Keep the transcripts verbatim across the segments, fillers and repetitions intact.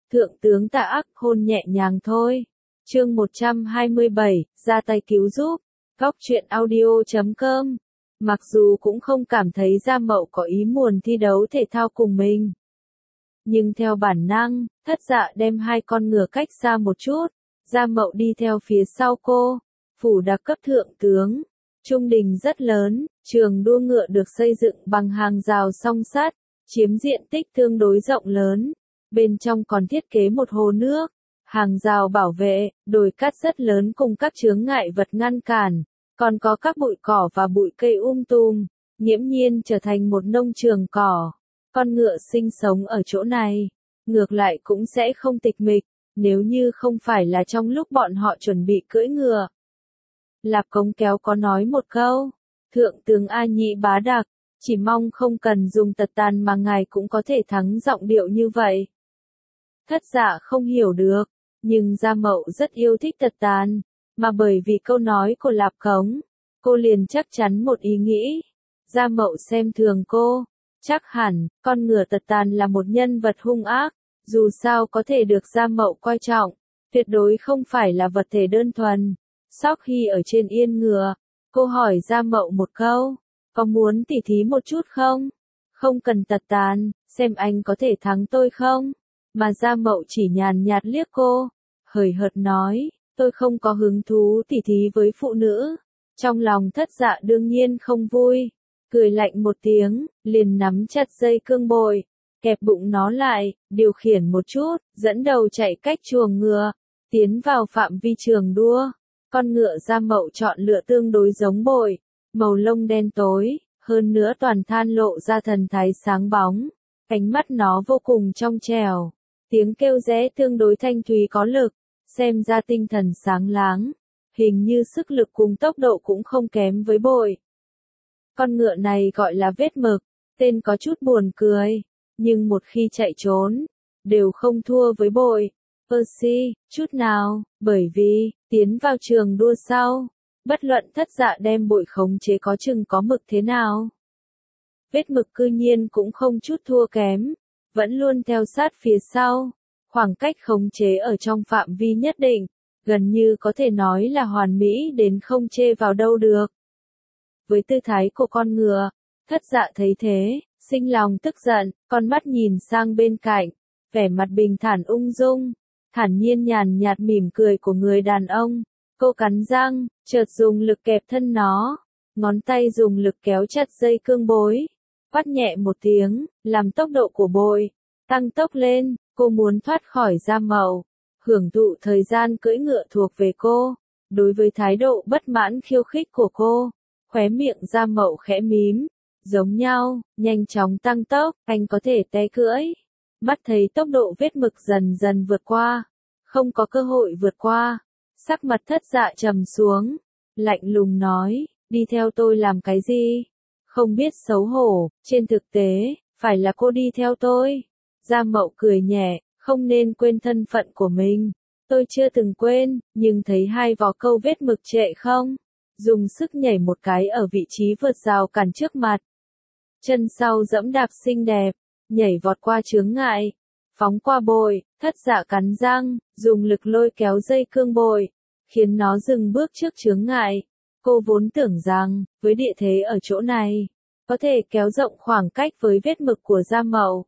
Thượng tướng Tạ Ác hôn nhẹ nhàng thôi. Chương một trăm hai mươi bảy, ra tay cứu giúp. Góc truyện audio chấm com. Mặc dù cũng không cảm thấy Gia Mậu có ý muốn thi đấu thể thao cùng mình. Nhưng theo bản năng, Thất Dạ đem hai con ngựa cách xa một chút. Gia Mậu đi theo phía sau cô. Phủ đặc cấp thượng tướng. Trung đình rất lớn, trường đua ngựa được xây dựng bằng hàng rào song sắt, chiếm diện tích tương đối rộng lớn. Bên trong còn thiết kế một hồ nước, hàng rào bảo vệ, đồi cát rất lớn cùng các chướng ngại vật ngăn cản, còn có các bụi cỏ và bụi cây um tùm, nghiễm nhiên trở thành một nông trường cỏ. Con ngựa sinh sống ở chỗ này, ngược lại cũng sẽ không tịch mịch, nếu như không phải là trong lúc bọn họ chuẩn bị cưỡi ngựa. Lạp Cống Kéo có nói một câu, Thượng tướng A Nhĩ bá đặc, chỉ mong không cần dùng tật tàn mà ngài cũng có thể thắng giọng điệu như vậy. Thất Dạ không hiểu được, nhưng Gia Mậu rất yêu thích tật tàn, mà bởi vì câu nói của Lạp Cống, cô liền chắc chắn một ý nghĩ. Gia Mậu xem thường cô, chắc hẳn, con ngựa tật tàn là một nhân vật hung ác, dù sao có thể được Gia Mậu coi trọng, tuyệt đối không phải là vật thể đơn thuần. Sau khi ở trên yên ngựa, cô hỏi Gia Mậu một câu, có muốn tỉ thí một chút không? Không cần tật tàn, xem anh có thể thắng tôi không? Mà Gia Mậu chỉ nhàn nhạt liếc cô, hời hợt nói, tôi không có hứng thú tỉ thí với phụ nữ. Trong lòng Thất Dạ đương nhiên không vui, cười lạnh một tiếng, liền nắm chặt dây cương bội, kẹp bụng nó lại, điều khiển một chút, dẫn đầu chạy cách chuồng ngựa, tiến vào phạm vi trường đua. Con ngựa Gia Mậu chọn lựa tương đối giống bội, màu lông đen tối, hơn nữa toàn than lộ ra thần thái sáng bóng, ánh mắt nó vô cùng trong trẻo, tiếng kêu rẽ tương đối thanh thúy có lực, xem ra tinh thần sáng láng, hình như sức lực cùng tốc độ cũng không kém với bội. Con ngựa này gọi là Vết Mực, tên có chút buồn cười, nhưng một khi chạy trốn, đều không thua với bội. Percy, chút nào, bởi vì, tiến vào trường đua sau, bất luận Thất Dạ đem bội khống chế có chừng có mực thế nào. Vết Mực cư nhiên cũng không chút thua kém, vẫn luôn theo sát phía sau, khoảng cách khống chế ở trong phạm vi nhất định, gần như có thể nói là hoàn mỹ đến không chê vào đâu được. Với tư thái của con ngựa, Thất Dạ thấy thế, sinh lòng tức giận, con mắt nhìn sang bên cạnh, vẻ mặt bình thản ung dung, thản nhiên nhàn nhạt mỉm cười của người đàn ông. Cô cắn răng, chợt dùng lực kẹp thân nó, ngón tay dùng lực kéo chặt dây cương bối, quát nhẹ một tiếng, làm tốc độ của bội tăng tốc lên. Cô muốn thoát khỏi Gia Mậu, hưởng thụ thời gian cưỡi ngựa thuộc về cô. Đối với thái độ bất mãn khiêu khích của cô, khóe miệng Gia Mậu khẽ mím, giống nhau, nhanh chóng tăng tốc, anh có thể té cưỡi. Mắt thấy tốc độ Vết Mực dần dần vượt qua, không có cơ hội vượt qua, sắc mặt Thất Dạ trầm xuống, lạnh lùng nói, đi theo tôi làm cái gì? Không biết xấu hổ, trên thực tế, phải là cô đi theo tôi. Gia Mậu cười nhẹ, không nên quên thân phận của mình. Tôi chưa từng quên, nhưng thấy hai vỏ câu Vết Mực trệ không? Dùng sức nhảy một cái ở vị trí vượt rào cản trước mặt. Chân sau dẫm đạp xinh đẹp, nhảy vọt qua chướng ngại, phóng qua bội. Thất Dạ cắn răng, dùng lực lôi kéo dây cương bội, khiến nó dừng bước trước chướng ngại. Cô vốn tưởng rằng, với địa thế ở chỗ này, có thể kéo rộng khoảng cách với Vết Mực của Gia Mậu.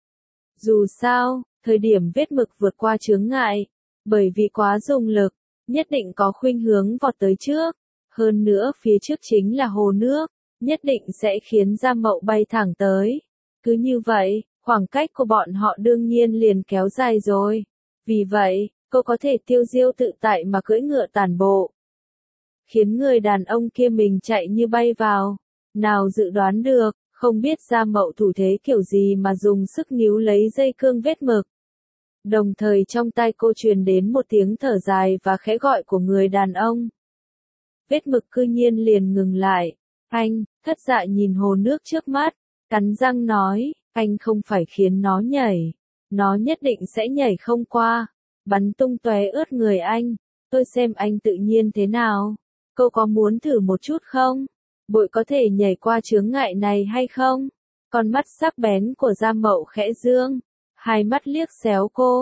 Dù sao, thời điểm Vết Mực vượt qua chướng ngại, bởi vì quá dùng lực, nhất định có khuynh hướng vọt tới trước. Hơn nữa phía trước chính là hồ nước, nhất định sẽ khiến Gia Mậu bay thẳng tới. Cứ như vậy, khoảng cách của bọn họ đương nhiên liền kéo dài rồi. Vì vậy, cô có thể tiêu diêu tự tại mà cưỡi ngựa tản bộ, khiến người đàn ông kia mình chạy như bay vào. Nào dự đoán được, không biết Gia Mậu thủ thế kiểu gì mà dùng sức níu lấy dây cương Vết Mực. Đồng thời trong tai cô truyền đến một tiếng thở dài và khẽ gọi của người đàn ông. Vết Mực cư nhiên liền ngừng lại. Anh, Thất Dạ nhìn hồ nước trước mắt, cắn răng nói, anh không phải khiến nó nhảy. Nó nhất định sẽ nhảy không qua, bắn tung tóe ướt người anh. Tôi xem anh tự nhiên thế nào. Cô có muốn thử một chút không? Bội có thể nhảy qua chướng ngại này hay không? Con mắt sắc bén của Gia Mậu khẽ dương, hai mắt liếc xéo cô.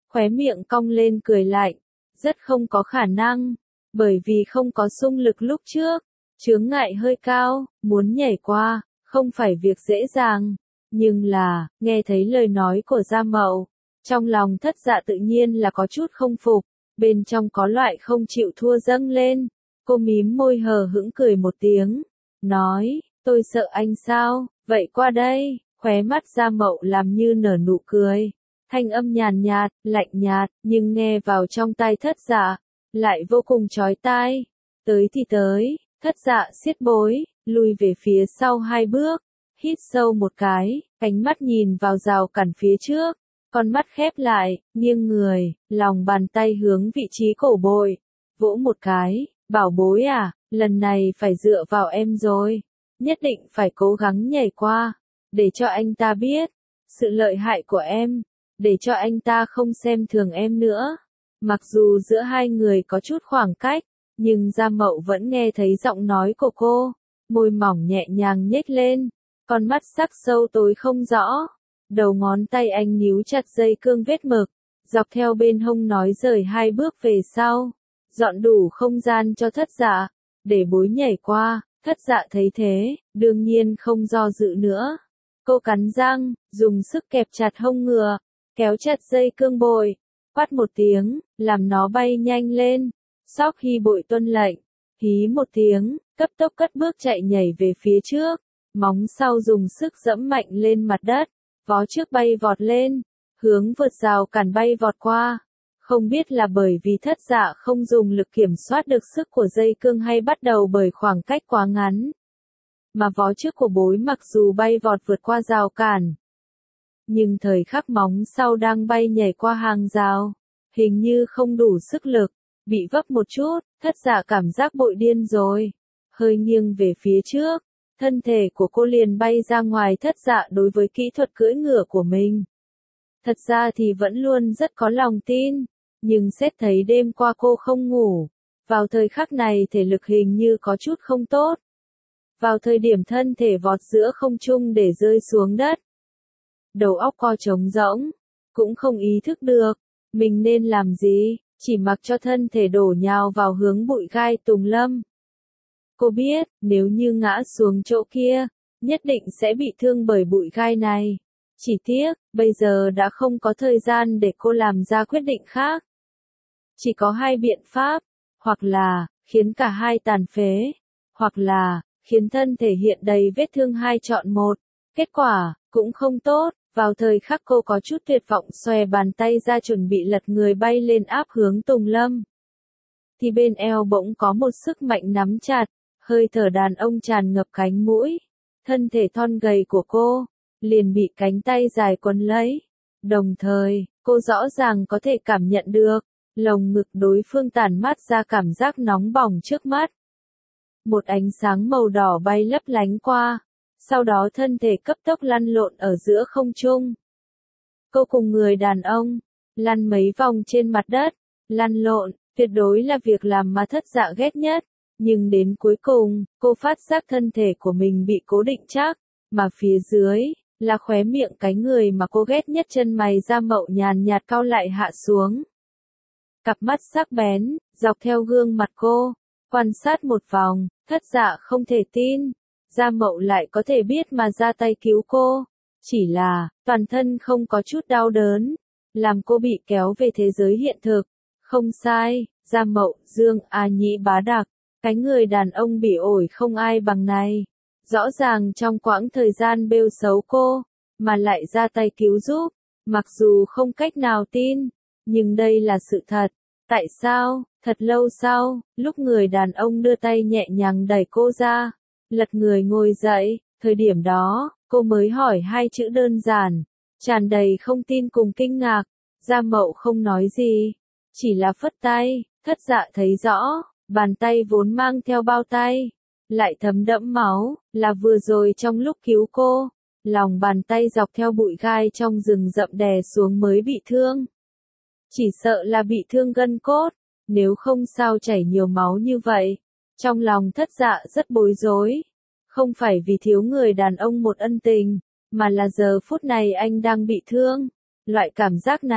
khóe miệng cong lên cười lạnh, rất không có khả năng, bởi vì không có xung lực lúc trước, chướng ngại hơi cao, muốn nhảy qua, không phải việc dễ dàng, nhưng là, nghe thấy lời nói của Gia Mậu, trong lòng Thất Dạ tự nhiên là có chút không phục, bên trong có loại không chịu thua dâng lên, cô mím môi hờ hững cười một tiếng, nói, tôi sợ anh sao, vậy qua đây, khóe mắt Gia Mậu làm như nở nụ cười. Thanh âm nhàn nhạt, lạnh nhạt, nhưng nghe vào trong tai Thất Dạ, lại vô cùng chói tai. Tới thì tới, Thất Dạ siết bối, lùi về phía sau hai bước, hít sâu một cái, ánh mắt nhìn vào rào cản phía trước, con mắt khép lại, nghiêng người, lòng bàn tay hướng vị trí cổ bội, vỗ một cái, bảo bối à, lần này phải dựa vào em rồi, nhất định phải cố gắng nhảy qua, để cho anh ta biết, sự lợi hại của em. Để cho anh ta không xem thường em nữa. Mặc dù giữa hai người có chút khoảng cách, nhưng Gia Mậu vẫn nghe thấy giọng nói của cô, môi mỏng nhẹ nhàng nhếch lên, con mắt sắc sâu tối không rõ. Đầu ngón tay anh níu chặt dây cương vết mực, dọc theo bên hông nói rời hai bước về sau, dọn đủ không gian cho Thất Dạ, để bối nhảy qua. Thất Dạ thấy thế, đương nhiên không do dự nữa. Cô cắn răng, dùng sức kẹp chặt hông ngựa, kéo chặt dây cương bội, quát một tiếng, làm nó bay nhanh lên. Sau khi bội tuân lệnh, hí một tiếng, cấp tốc cất bước chạy nhảy về phía trước, móng sau dùng sức giẫm mạnh lên mặt đất, vó trước bay vọt lên, hướng vượt rào cản bay vọt qua. Không biết là bởi vì Thất Dạ không dùng lực kiểm soát được sức của dây cương hay bắt đầu bởi khoảng cách quá ngắn, mà vó trước của bối mặc dù bay vọt vượt qua rào cản, nhưng thời khắc móng sau đang bay nhảy qua hàng rào, hình như không đủ sức lực, bị vấp một chút, Thất Dạ cảm giác bội điên rồi, hơi nghiêng về phía trước, thân thể của cô liền bay ra ngoài. Thất Dạ đối với kỹ thuật cưỡi ngựa của mình, thật ra thì vẫn luôn rất có lòng tin, nhưng xét thấy đêm qua cô không ngủ, vào thời khắc này thể lực hình như có chút không tốt. Vào thời điểm thân thể vọt giữa không trung để rơi xuống đất, đầu óc co trống rỗng, cũng không ý thức được, mình nên làm gì, chỉ mặc cho thân thể đổ nhào vào hướng bụi gai tùng lâm. Cô biết, nếu như ngã xuống chỗ kia, nhất định sẽ bị thương bởi bụi gai này. Chỉ tiếc, bây giờ đã không có thời gian để cô làm ra quyết định khác. Chỉ có hai biện pháp, hoặc là, khiến cả hai tàn phế, hoặc là, khiến thân thể hiện đầy vết thương, hai chọn một. Kết quả, cũng không tốt. Vào thời khắc cô có chút tuyệt vọng xòe bàn tay ra chuẩn bị lật người bay lên áp hướng Tùng Lâm, thì bên eo bỗng có một sức mạnh nắm chặt, hơi thở đàn ông tràn ngập cánh mũi. Thân thể thon gầy của cô liền bị cánh tay dài quấn lấy. Đồng thời, cô rõ ràng có thể cảm nhận được lồng ngực đối phương tản mát ra cảm giác nóng bỏng trước mắt. Một ánh sáng màu đỏ bay lấp lánh qua. Sau đó thân thể cấp tốc lăn lộn ở giữa không trung. Cô cùng người đàn ông, lăn mấy vòng trên mặt đất, lăn lộn, tuyệt đối là việc làm mà Thất Dạ ghét nhất. Nhưng đến cuối cùng, cô phát giác thân thể của mình bị cố định chắc, mà phía dưới, là khóe miệng cái người mà cô ghét nhất. Chân mày Gia Mậu nhàn nhạt cau lại hạ xuống. Cặp mắt sắc bén, dọc theo gương mặt cô, quan sát một vòng, Thất Dạ không thể tin. Gia Mậu lại có thể biết mà ra tay cứu cô, chỉ là, toàn thân không có chút đau đớn, làm cô bị kéo về thế giới hiện thực. Không sai, Gia Mậu, Dương A Nhĩ bá đặc, cái người đàn ông bị ổi không ai bằng này. Rõ ràng trong quãng thời gian bêu xấu cô, mà lại ra tay cứu giúp, mặc dù không cách nào tin, nhưng đây là sự thật. Tại sao, thật lâu sau, lúc người đàn ông đưa tay nhẹ nhàng đẩy cô ra, lật người ngồi dậy, thời điểm đó, cô mới hỏi hai chữ đơn giản, tràn đầy không tin cùng kinh ngạc. Gia Mậu không nói gì, chỉ là phất tay. Thất Dạ thấy rõ, bàn tay vốn mang theo bao tay, lại thấm đẫm máu, là vừa rồi trong lúc cứu cô, lòng bàn tay dọc theo bụi gai trong rừng rậm đè xuống mới bị thương. Chỉ sợ là bị thương gân cốt, nếu không sao chảy nhiều máu như vậy. Trong lòng Thất Dạ rất bối rối, không phải vì thiếu người đàn ông một ân tình, mà là giờ phút này anh đang bị thương. Loại cảm giác này,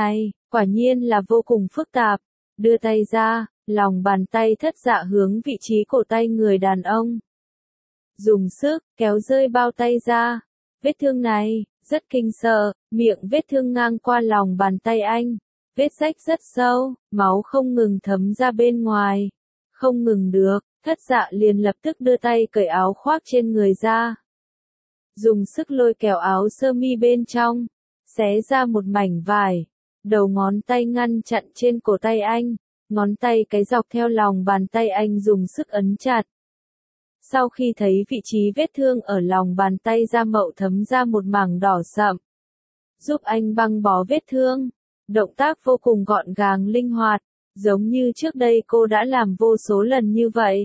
quả nhiên là vô cùng phức tạp. Đưa tay ra, lòng bàn tay thất dạ hướng vị trí cổ tay người đàn ông. Dùng sức, kéo rơi bao tay ra. Vết thương này, rất kinh sợ, miệng vết thương ngang qua lòng bàn tay anh. Vết rách rất sâu, máu không ngừng thấm ra bên ngoài. Không ngừng được, thất dạ liền lập tức đưa tay cởi áo khoác trên người ra. Dùng sức lôi kéo áo sơ mi bên trong, xé ra một mảnh vải. Đầu ngón tay ngăn chặn trên cổ tay anh, ngón tay cái dọc theo lòng bàn tay anh dùng sức ấn chặt. Sau khi thấy vị trí vết thương ở lòng bàn tay Gia Mậu thấm ra một mảng đỏ sậm. Giúp anh băng bó vết thương. Động tác vô cùng gọn gàng linh hoạt, giống như trước đây cô đã làm vô số lần như vậy.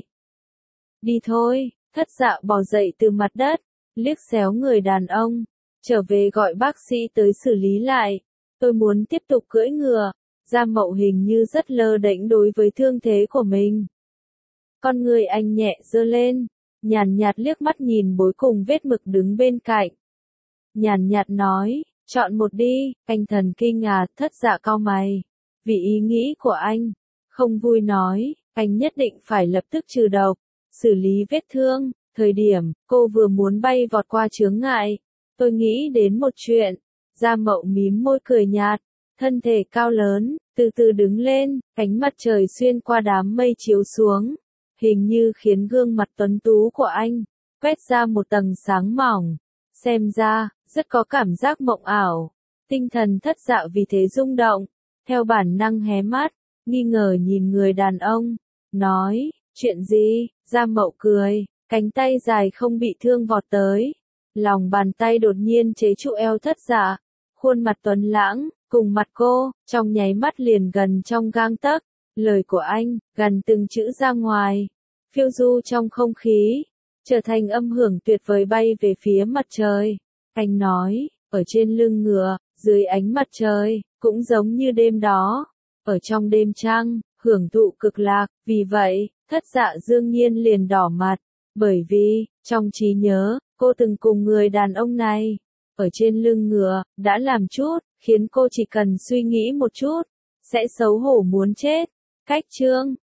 Đi thôi, thất dạ bò dậy từ mặt đất, liếc xéo người đàn ông, trở về gọi bác sĩ tới xử lý lại. Tôi muốn tiếp tục cưỡi ngựa. Gia Mậu hình như rất lơ đễnh đối với thương thế của mình. Con người anh nhẹ giơ lên, nhàn nhạt liếc mắt nhìn bối cùng vết mực đứng bên cạnh. Nhàn nhạt nói, chọn một đi, anh thần kinh à, thất dạ cau mày. Vì ý nghĩ của anh, không vui nói, anh nhất định phải lập tức trừ độc, xử lý vết thương. Thời điểm, cô vừa muốn bay vọt qua chướng ngại, tôi nghĩ đến một chuyện. Gia Mậu mím môi cười nhạt, thân thể cao lớn, từ từ đứng lên, ánh mặt trời xuyên qua đám mây chiếu xuống, hình như khiến gương mặt tuấn tú của anh quét ra một tầng sáng mỏng, xem ra rất có cảm giác mộng ảo. Tinh thần thất dạ vì thế rung động, theo bản năng hé mắt, nghi ngờ nhìn người đàn ông, nói, chuyện gì? Gia Mậu cười, cánh tay dài không bị thương vọt tới, lòng bàn tay đột nhiên chế trụ eo thất dạ, khuôn mặt tuấn lãng, cùng mặt cô, trong nháy mắt liền gần trong gang tấc. Lời của anh, gần từng chữ ra ngoài, phiêu du trong không khí, trở thành âm hưởng tuyệt vời bay về phía mặt trời. Anh nói, ở trên lưng ngựa, dưới ánh mặt trời, cũng giống như đêm đó, ở trong đêm trăng, hưởng thụ cực lạc. Vì vậy, thất dạ đương nhiên liền đỏ mặt, bởi vì, trong trí nhớ, cô từng cùng người đàn ông này, ở trên lưng ngựa, đã làm chút, khiến cô chỉ cần suy nghĩ một chút, sẽ xấu hổ muốn chết. Cách chương